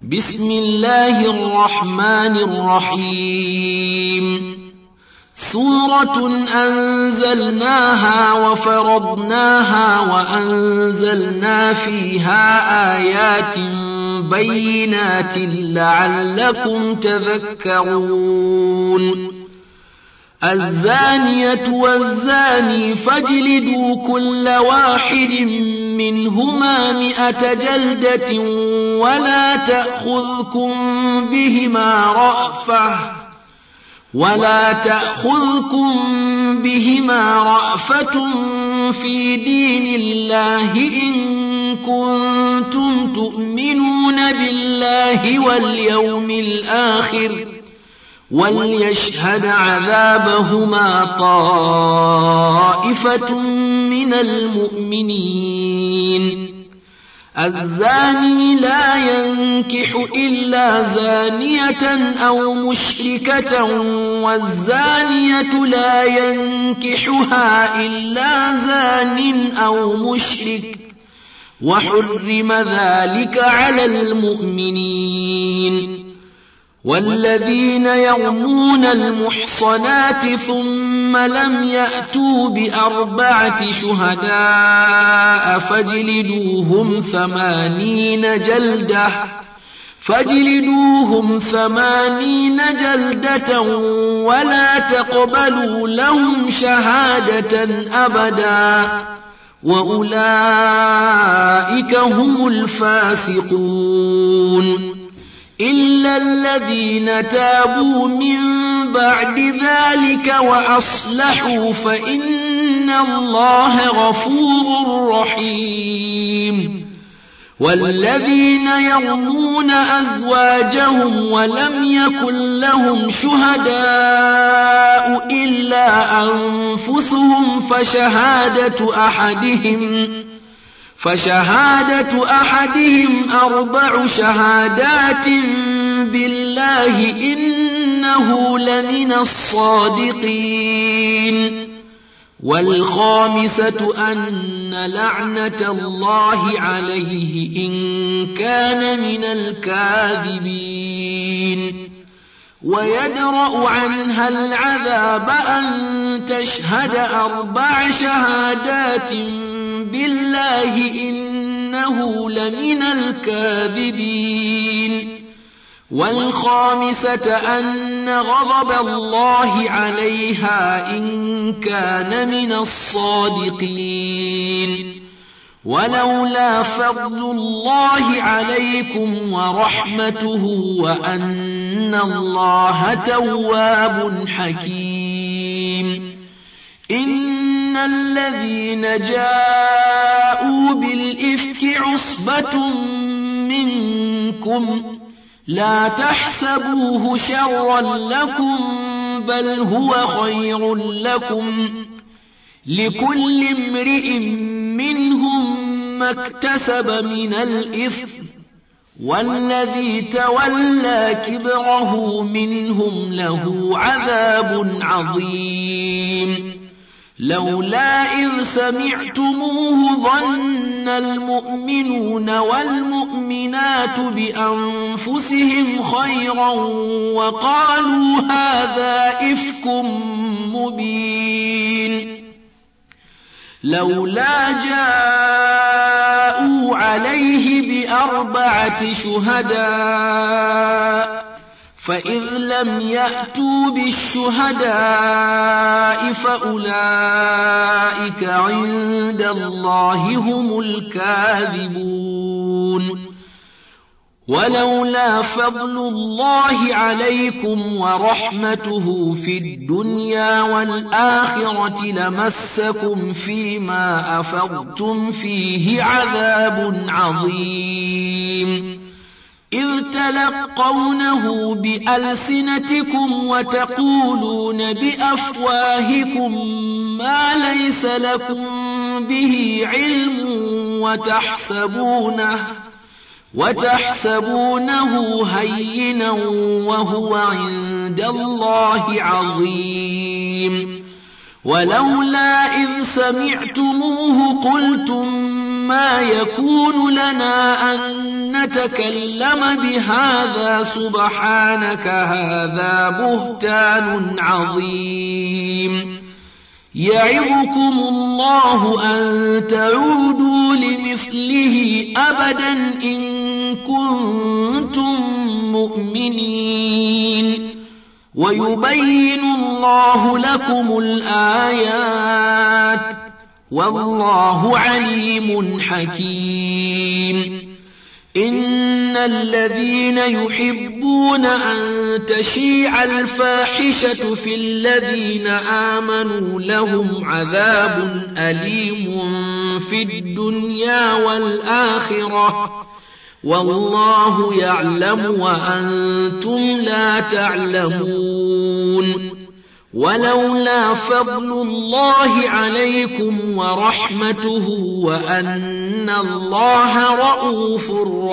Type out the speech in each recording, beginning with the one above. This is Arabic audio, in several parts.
بسم الله الرحمن الرحيم سورة أنزلناها وفرضناها وأنزلنا فيها آيات بينات لعلكم تذكرون الزانية والزاني فاجلدوا كل واحد منهما 100 جلدة ولا تأخذكم بهما رأفة في دين الله إن كنتم تؤمنون بالله واليوم الآخر وليشهد عذابهما طائفة من المؤمنين الزاني لا ينكح إلا زانية أو مشركة والزانية لا ينكحها إلا زان أو مشرك وحرم ذلك على المؤمنين والذين يرمون المحصنات ثم لم يأتوا ب4 شهداء فاجلدوهم 80 جلدة ولا تقبلوا لهم شهادة أبدا وأولئك هم الفاسقون إلا الذين تابوا من بعد ذلك وأصلحوا فإن الله غفور رحيم والذين يرمون أزواجهم ولم يكن لهم شهداء إلا أنفسهم فشهادة أحدهم 4 شهادات بالله إنه لمن الصادقين والخامسة أن لعنة الله عليه إن كان من الكاذبين ويدرأ عنها العذاب أن تشهد 4 شهادات بالله إنه لمن الكاذبين والخامسة أن غضب الله عليها إن كان من الصادقين ولولا فضل الله عليكم ورحمته وأن الله تواب حكيم إن الذين جاءوا بالإفك عصبة منكم لا تحسبوه شرا لكم بل هو خير لكم لكل امرئ منهم ما اكتسب من الإثم والذي تولى كبره منهم له عذاب عظيم لولا إذ سمعتموه ظن المؤمنون والمؤمنات بأنفسهم خيرا وقالوا هذا إفك مبين لولا جاءوا عليه ب4 شهداء فإذ لم يأتوا بالشهداء فأولئك عند الله هم الكاذبون ولولا فضل الله عليكم ورحمته في الدنيا والآخرة لمسكم فيما أفضتم فيه عذاب عظيم إذ تلقونه بألسنتكم وتقولون بأفواهكم ما ليس لكم به علم وتحسبونه هينا وهو عند الله عظيم ولولا إذ سمعتموه قلتم ما يكون لنا أن نتكلم بهذا سبحانك هذا بهتان عظيم يعظكم الله أن تعودوا لمثله أبدا إن كنتم مؤمنين ويبين الله لكم الآيات والله عليم حكيم إن الذين يحبون أن تشيع الفاحشة في الذين آمنوا لهم عذاب أليم في الدنيا والآخرة والله يعلم وأنتم لا تعلمون ولولا فضل الله عليكم ورحمته وأن الله رؤوف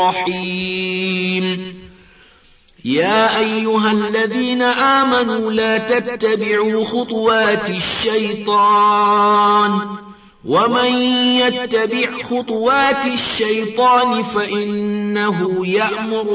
رحيم يا أيها الذين آمنوا لا تتبعوا خطوات الشيطان ومن يتبع خطوات الشيطان فإنه يأمر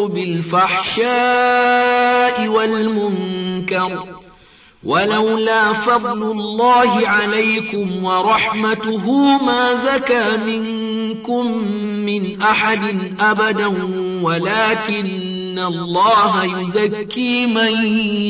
بالفحشاء والمنكر ولولا فضل الله عليكم ورحمته ما زكى منكم من أحد أبدا ولكن الله يزكي من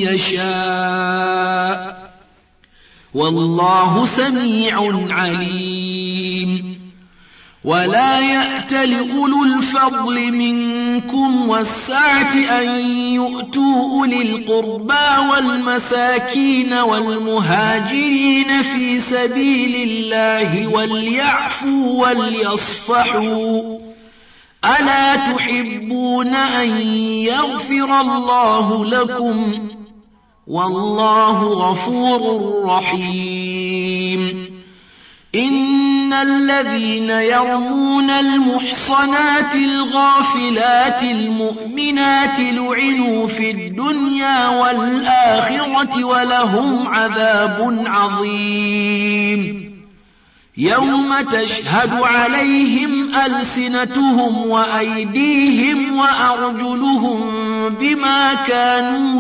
يشاء والله سميع عليم ولا يأتل أولو الفضل منكم والسعة أن يؤتوا أولي القربى والمساكين والمهاجرين في سبيل الله وليعفوا وليصفحوا ألا تحبون أن يغفر الله لكم والله غفور رحيم إن الذين يرمون المحصنات الغافلات المؤمنات لعنوا في الدنيا والآخرة ولهم عذاب عظيم يوم تشهد عليهم ألسنتهم وأيديهم وأرجلهم بما كانوا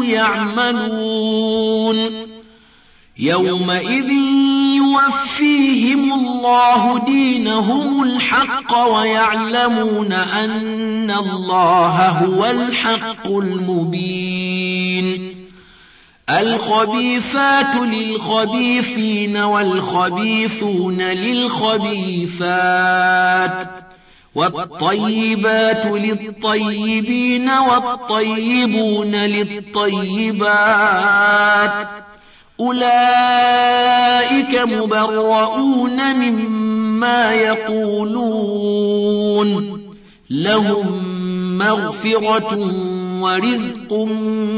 يعملون يومئذ يوفيهم الله دينهم الحق ويعلمون أن الله هو الحق المبين الخبيثات للخبيثين والخبيثون للخبيثات والطيبات للطيبين والطيبون للطيبات أولئك مبرؤون مما يقولون لهم مغفرة ورزق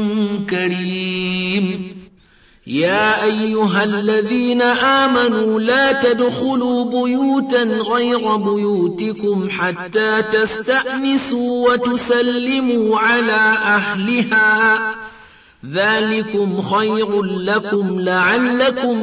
كريم يا أيها الذين آمنوا لا تدخلوا بيوتا غير بيوتكم حتى تستأنسوا وتسلموا على أهلها ذلكم خير لكم لعلكم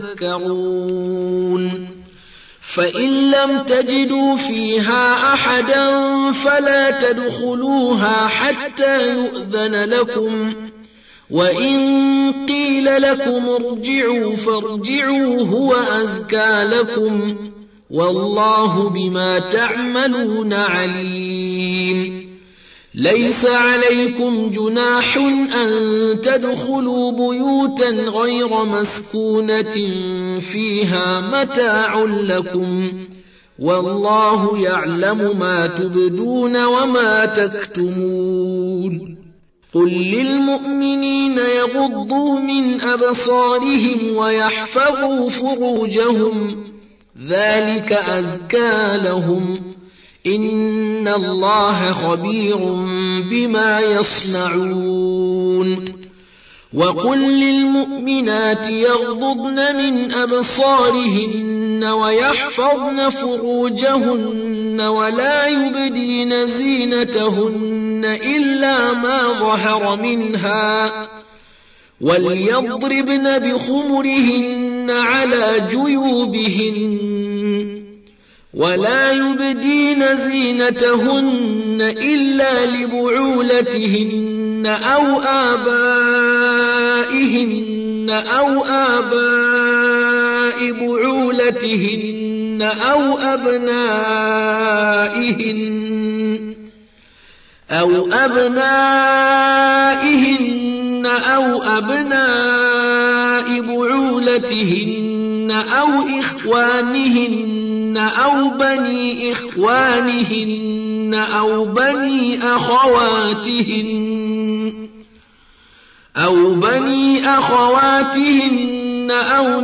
تذكرون فإن لم تجدوا فيها أحدا فلا تدخلوها حتى يؤذن لكم وإن قيل لكم ارجعوا فارجعوا هو أزكى لكم والله بما تعملون عليم ليس عليكم جناح أن تدخلوا بيوتا غير مسكونة فيها متاع لكم والله يعلم ما تبدون وما تكتمون قل للمؤمنين يغضوا من أبصارهم ويحفظوا فروجهم ذلك أزكى لهم إن الله خبير بما يصنعون وقل للمؤمنات يغضضن من أبصارهن ويحفظن فروجهن ولا يبدين زينتهن إلا ما ظهر منها وليضربن بخمرهن على جيوبهن ولا يبدين زينتهن إلا لبعولتهن أو آباء بعولتهن أو أبناء بعولتهن أو إخوانهن أو بني أخواتهن أو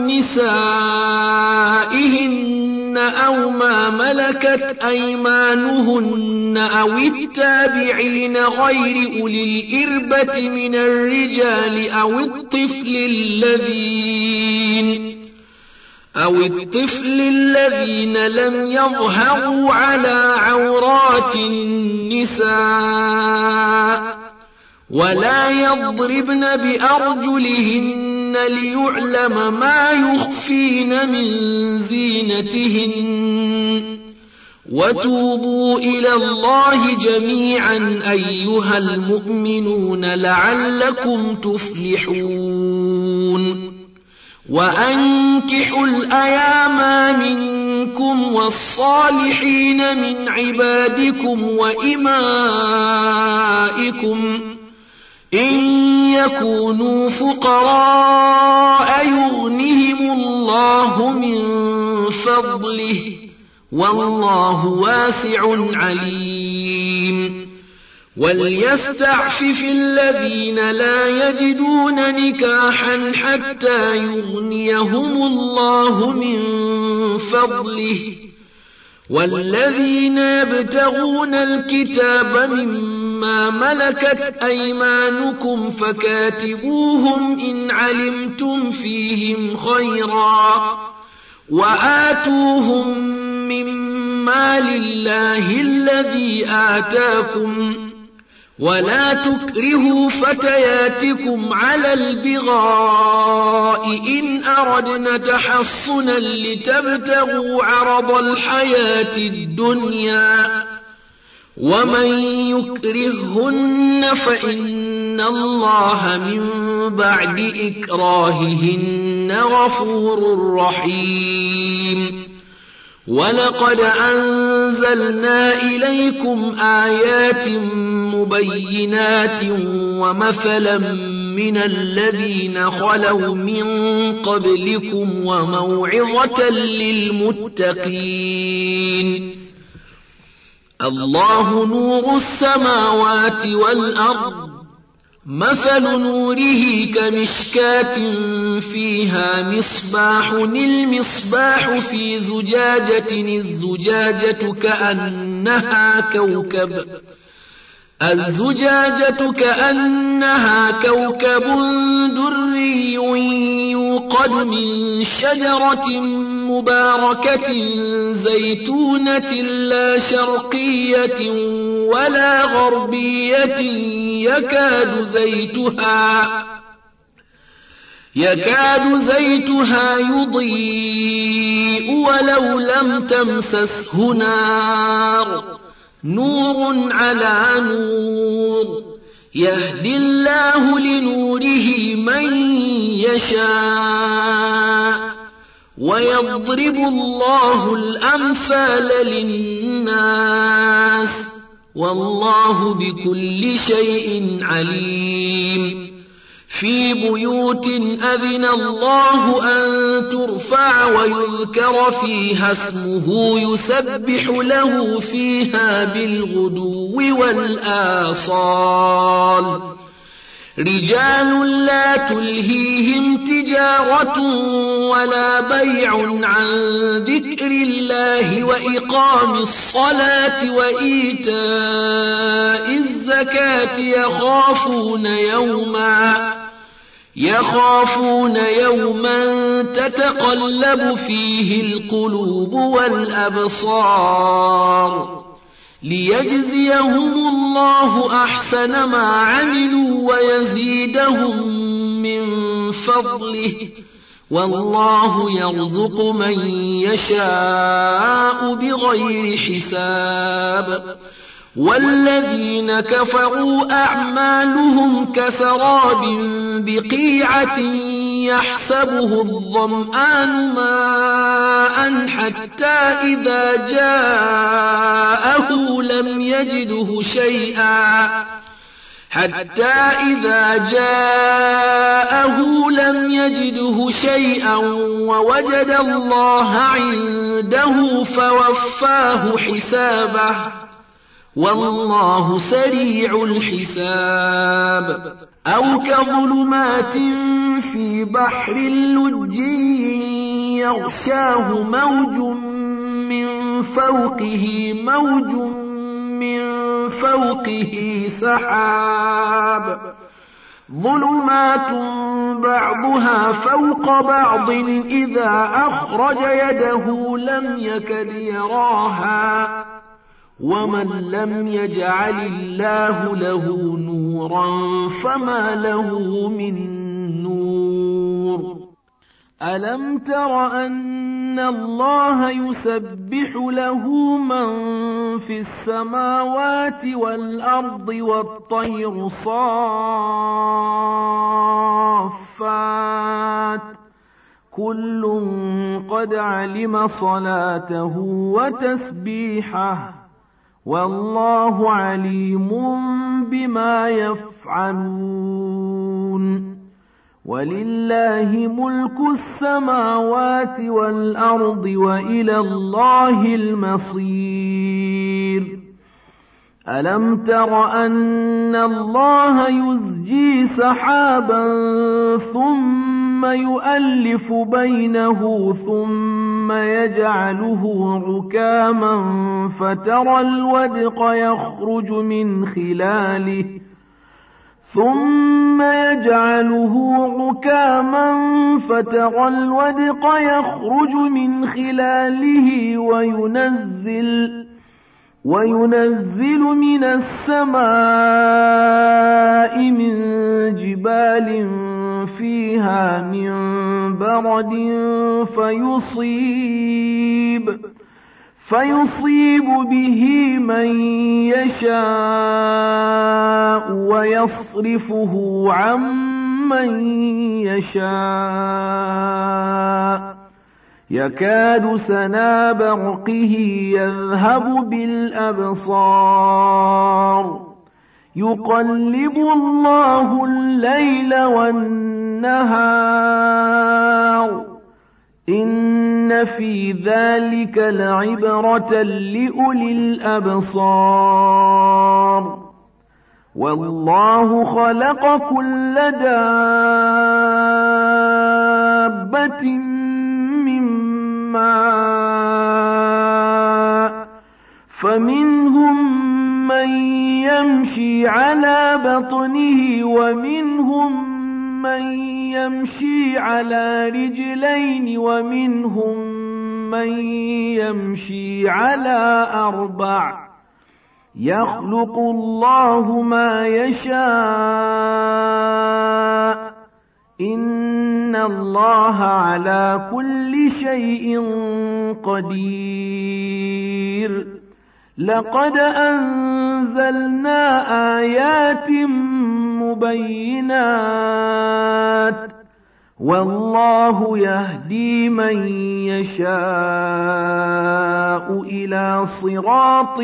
نسائهن أو ما ملكت أيمانهن أو التابعين غير أولي الإربة من الرجال أو الطفل الذين لم يظهروا على عورات النساء ولا يضربن بأرجلهن ليعلم ما يخفين من زينتهن وتوبوا إلى الله جميعا أيها المؤمنون لعلكم تفلحون وأنكحوا الأيام منكم والصالحين من عبادكم وإمائكم إن يكونوا فقراء يغنهم الله من فضله والله واسع عليم وليستعفف الذين لا يجدون نكاحا حتى يغنيهم الله من فضله والذين يبتغون الكتاب مما ملكت أيمانكم فكاتبوهم إن علمتم فيهم خيرا وآتوهم مما لله الذي آتاكم ولا تكرهوا فتياتكم على البغاء إن أردن تحصنا لتبتغوا عرض الحياة الدنيا ومن يكرههن فإن الله من بعد إكراههن غفور رحيم ولقد أنزلنا إليكم آيات مبينات ومثلا من الذين خلوا من قبلكم وموعظة للمتقين الله نور السماوات والأرض مثل نوره كمشكاة فيها مصباح المصباح في زجاجة الزجاجة كأنها كوكب دري يوقد من شجرة مباركة زيتونة لا شرقية ولا غربية يكاد زيتها يضيء ولو لم تمسسه نار نور على نور يهدي الله لنوره من يشاء ويضرب الله الأمثال للناس والله بكل شيء عليم في بيوت أذن الله أن ترفع ويذكر فيها اسمه يسبح له فيها بالغدو والآصال رجال لا تلهيهم تجارة ولا بيع عن ذكر الله وإقام الصلاة وإيتاء الزكاة يخافون يوما تتقلب فيه القلوب والأبصار ليجزيهم الله أحسن ما عملوا ويزيدهم من فضله والله يرزق من يشاء بغير حساب والذين كفروا أعمالهم كسراب بقيعة يحسبه الظمآن ماء حتى إذا جاءه لم يجده شيئا ووجد الله عنده فوفاه حسابه والله سريع الحساب أو كظلمات في بحر لجي يغشاه موج من فوقه سحاب ظلمات بعضها فوق بعض إذا أخرج يده لم يكد يراها ومن لم يجعل الله له نورا فما له من نور ألم تر أن الله يسبح له من في السماوات والأرض والطير صافات كل قد علم صلاته وتسبيحه والله عليم بما يفعلون ولله ملك السماوات والأرض وإلى الله المصير ألم تر أن الله يزجي سحابا ثم يؤلف بينه ثم يجعله ركاما فترى الودق يخرج من خلاله وينزل من السماء من جبال فيها من برد فيصيب به من يشاء ويصرفه عن من يشاء يكاد سنا برقه يذهب بالأبصار يقلب الله الليل والنهار إن في ذلك لعبرة لأولي الأبصار والله خلق كل دابة من ماء فمنهم من يمشي على بطنه ومنهم من يمشي على رجلين ومنهم من يمشي على 4 يخلق الله ما يشاء إن الله على كل شيء قدير لقد أنزلنا آيات مبينات والله يهدي من يشاء إلى صراط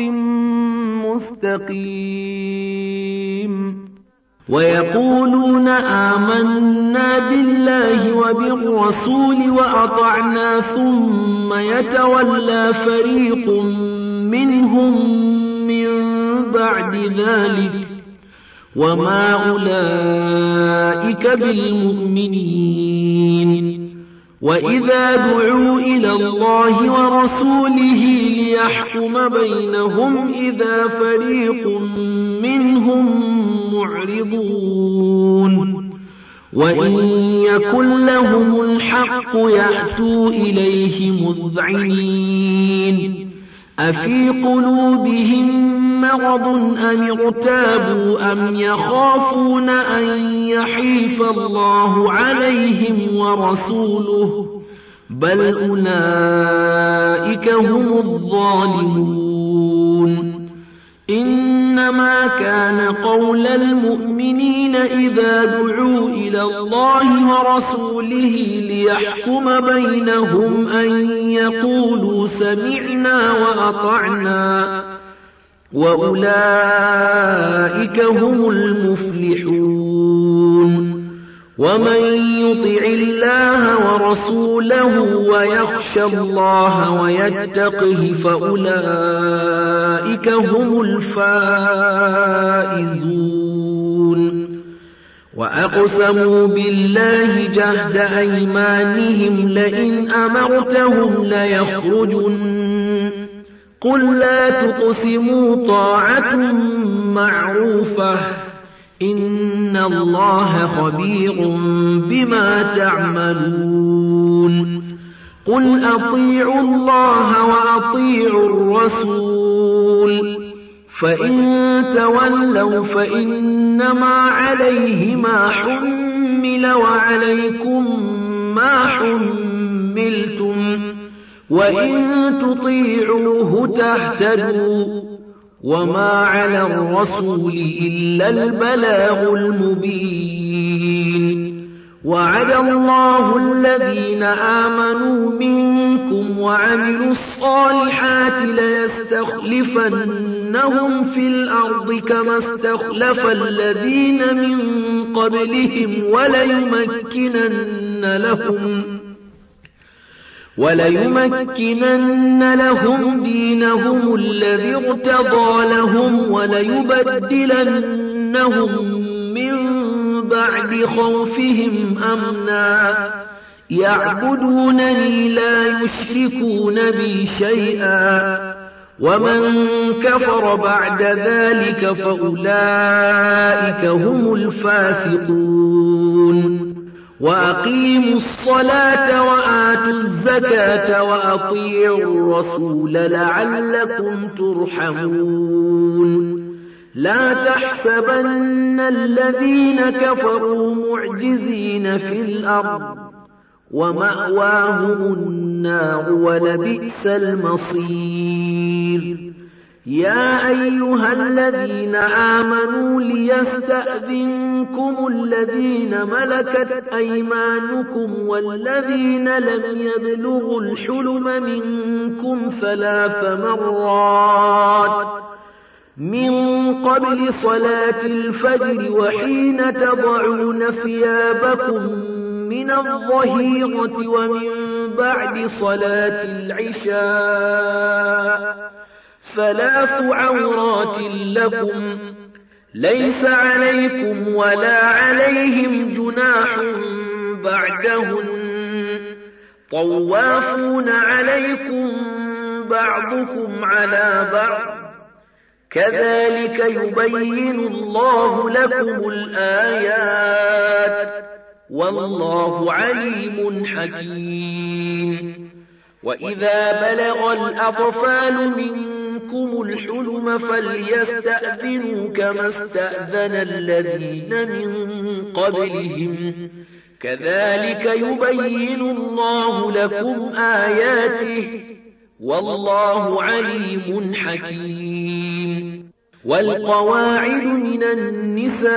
مستقيم ويقولون آمنا بالله وبالرسول وأطعنا ثم يتولى فريق منهم من بعد ذلك وما أولئك بالمؤمنين وإذا دعوا إلى الله ورسوله ليحكم بينهم إذا فريق منهم معرضون وإن يكن لهم الحق يأتوا إليه مذعنين أفي قلوبهم مرض أم ارتابوا أم يخافون أن يحيف الله عليهم ورسوله بل أولئك هم الظالمون إنما كان قول المؤمنين إذا دعوا إلى الله ورسوله ليحكم بينهم أن يقولوا سمعنا وأطعنا وأولئك هم المفلحون ومن يطع الله ورسوله ويخشى الله ويتقه فأولئك هم الفائزون وأقسموا بالله جهد أيمانهم لئن أمرتهم ليخرجن قل لا تقسموا طاعة معروفة إن الله خبير بما تعملون قل أطيعوا الله وأطيعوا الرسول فإن تولوا فإنما عليه ما حمل وعليكم ما حملتم وإن تطيعوه تهتدوا وما على الرسول إلا البلاغ المبين وعد الله الذين آمنوا منكم وعملوا الصالحات ليستخلفنهم في الأرض كما استخلف الذين من قبلهم وليمكنن لهم دينهم الذي ارتضى لهم وليبدلنهم من بعد خوفهم أمنا يعبدونني لا يشركون بي شيئا ومن كفر بعد ذلك فأولئك هم الفاسقون وأقيموا الصلاة وآتوا الزكاة وأطيعوا الرسول لعلكم ترحمون لا تحسبن الذين كفروا معجزين في الأرض ومأواهم النار ولبئس المصير يا أيها الذين آمنوا ليستأذنكم الذين ملكت أيمانكم والذين لم يبلغوا الحلم منكم 3 مرات من قبل صلاة الفجر وحين تضعون ثيابكم من الظهيرة ومن بعد صلاة العشاء 3 عورات لكم ليس عليكم ولا عليهم جناح بعدهن طوافون عليكم بعضكم على بعض كذلك يبين الله لكم الآيات والله عليم حكيم وإذا بلغ الأطفال منكم الحلم فليستأذنوا كما استأذن الذين من قبلهم كذلك يبين الله لكم آياته والله عليم حكيم والقواعد من النساء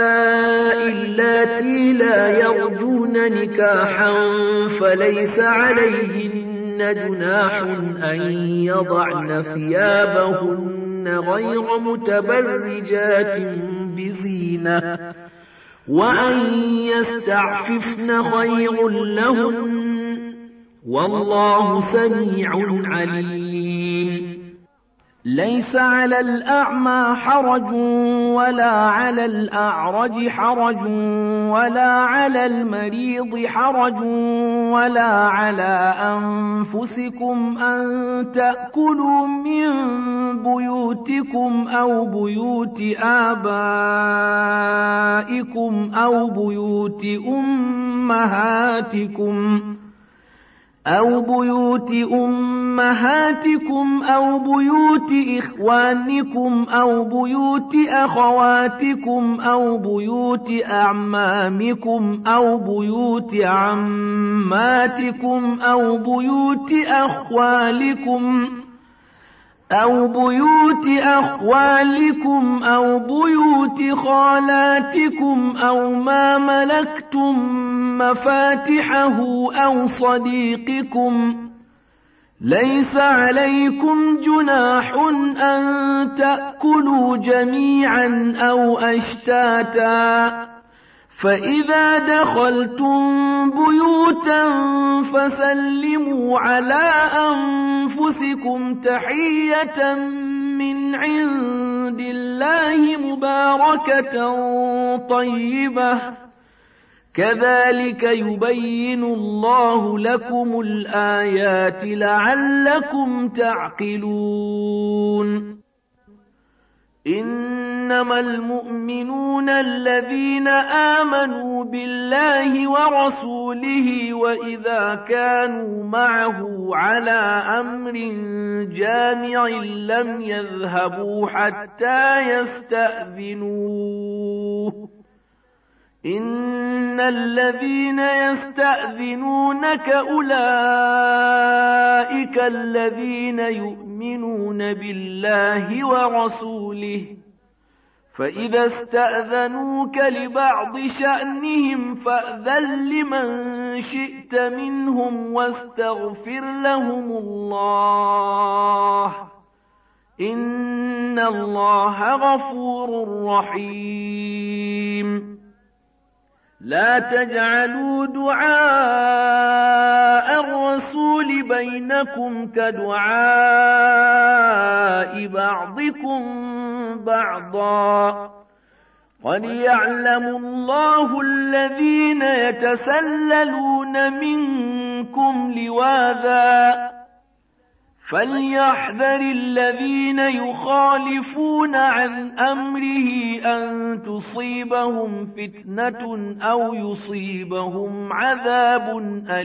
اللاتي لا يرجون نكاحا فليس عليهن جناح أن يضعن ثيابهن غير متبرجات بزينة وأن يستعففن خير لهن والله سميع عليم ليس على الأعمى حرج ولا على الأعرج حرج ولا على المريض حرج ولا على أنفسكم أن تأكلوا من بيوتكم أو بيوت آبائكم أو بيوت أمهاتكم أو بيوت أمهاتكم أو بيوت إخوانكم أو بيوت أخواتكم أو بيوت أعمامكم أو بيوت عماتكم أو بيوت أخوالكم أو بيوت أخوالكم أو بيوت خالاتكم أو ما ملكتم مفاتحه أو صديقكم. ليس عليكم جناح أن تأكلوا جميعا أو أشتاتا، فإذا دخلتم بيوتا فسلموا على أنفسكم تحية من عند الله مباركة طيبة، كذلك يبين الله لكم الآيات لعلكم تعقلون. إنما المؤمنون الذين آمنوا بالله ورسوله وإذا كانوا معه على أمر جامع لم يذهبوا حتى يستأذنوه. إن الذين يستأذنونك أولئك الذين يؤمنون بالله ورسوله، فإذا استأذنوك لبعض شأنهم فأذن لمن شئت منهم واستغفر لهم الله، إن الله غفور رحيم. لا تجعلوا دعاء الرسول بينكم كدعاء بعضكم بعضا، قد يعلم الله الذين يتسللون منكم لواذا، فليحذر الذين يخالفون عن أمره أن تصيبهم فتنة أو يصيبهم عذاب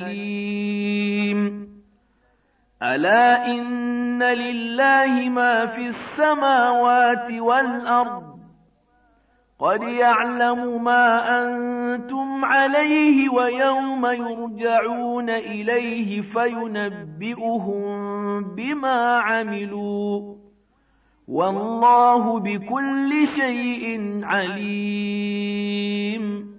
أليم. ألا إن لله ما في السماوات والأرض، قد يعلم ما أنتم عليه ويوم يرجعون إليه فينبئهم بما عملوا، والله بكل شيء عليم.